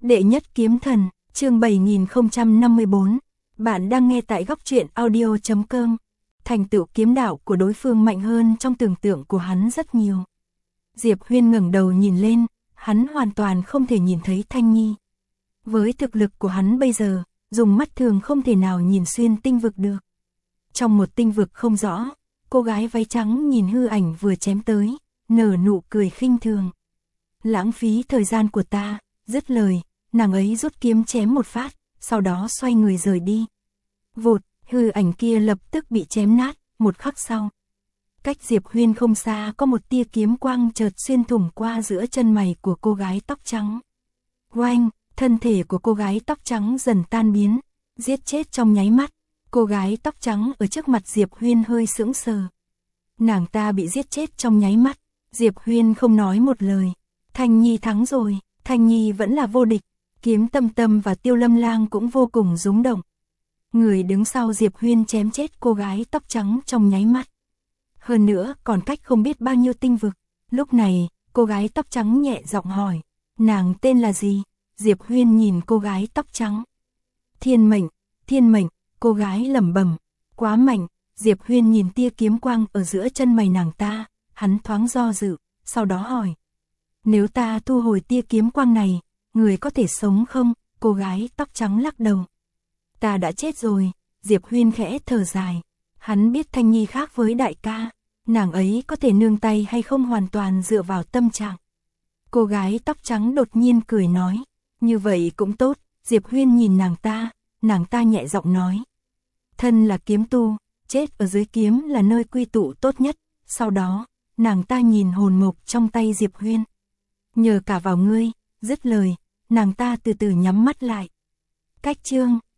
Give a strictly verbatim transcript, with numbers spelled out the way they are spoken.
Đệ nhất kiếm thần, chương bảy nghìn không trăm năm mươi bốn. Bạn đang nghe tại góc truyện audio chấm com. Thành tựu kiếm đạo của đối phương mạnh hơn trong tưởng tượng của hắn rất nhiều. Diệp Huyên ngẩng đầu nhìn lên, hắn hoàn toàn không thể nhìn thấy Thanh Nhi. Với thực lực của hắn bây giờ, dùng mắt thường không thể nào nhìn xuyên tinh vực được. Trong một tinh vực không rõ, cô gái váy trắng nhìn hư ảnh vừa chém tới, nở nụ cười khinh thường. Lãng phí thời gian của ta, dứt lời, nàng ấy rút kiếm chém một phát, sau đó xoay người rời đi. Vụt, hư ảnh kia lập tức bị chém nát, một khắc sau. Cách Diệp Huyên không xa có một tia kiếm quang chợt xuyên thủng qua giữa chân mày của cô gái tóc trắng. Oanh, thân thể của cô gái tóc trắng dần tan biến, giết chết trong nháy mắt. Cô gái tóc trắng ở trước mặt Diệp Huyên hơi sững sờ. Nàng ta bị giết chết trong nháy mắt, Diệp Huyên không nói một lời. Thanh Nhi thắng rồi, Thanh Nhi vẫn là vô địch. Kiếm Tâm Tâm và Tiêu Lâm Lang cũng vô cùng rúng động. Người đứng sau Diệp Huyên chém chết cô gái tóc trắng trong nháy mắt. Hơn nữa còn cách không biết bao nhiêu tinh vực. Lúc này, cô gái tóc trắng nhẹ giọng hỏi, nàng tên là gì? Diệp Huyên nhìn cô gái tóc trắng. Thiên mệnh, thiên mệnh, cô gái lẩm bẩm, quá mạnh. Diệp Huyên nhìn tia kiếm quang ở giữa chân mày nàng ta, hắn thoáng do dự, sau đó hỏi. Nếu ta thu hồi tia kiếm quang này, người có thể sống không? Cô gái tóc trắng lắc đầu. Ta đã chết rồi, Diệp Huyên khẽ thở dài. Hắn biết Thanh Nhi khác với đại ca, nàng ấy có thể nương tay hay không hoàn toàn dựa vào tâm trạng. Cô gái tóc trắng đột nhiên cười nói, như vậy cũng tốt. Diệp Huyên nhìn nàng ta, nàng ta nhẹ giọng nói. Thân là kiếm tu, chết ở dưới kiếm là nơi quy tụ tốt nhất. Sau đó, nàng ta nhìn hồn mục trong tay Diệp Huyên. Nhờ cả vào ngươi, dứt lời, nàng ta từ từ nhắm mắt lại. Cách chương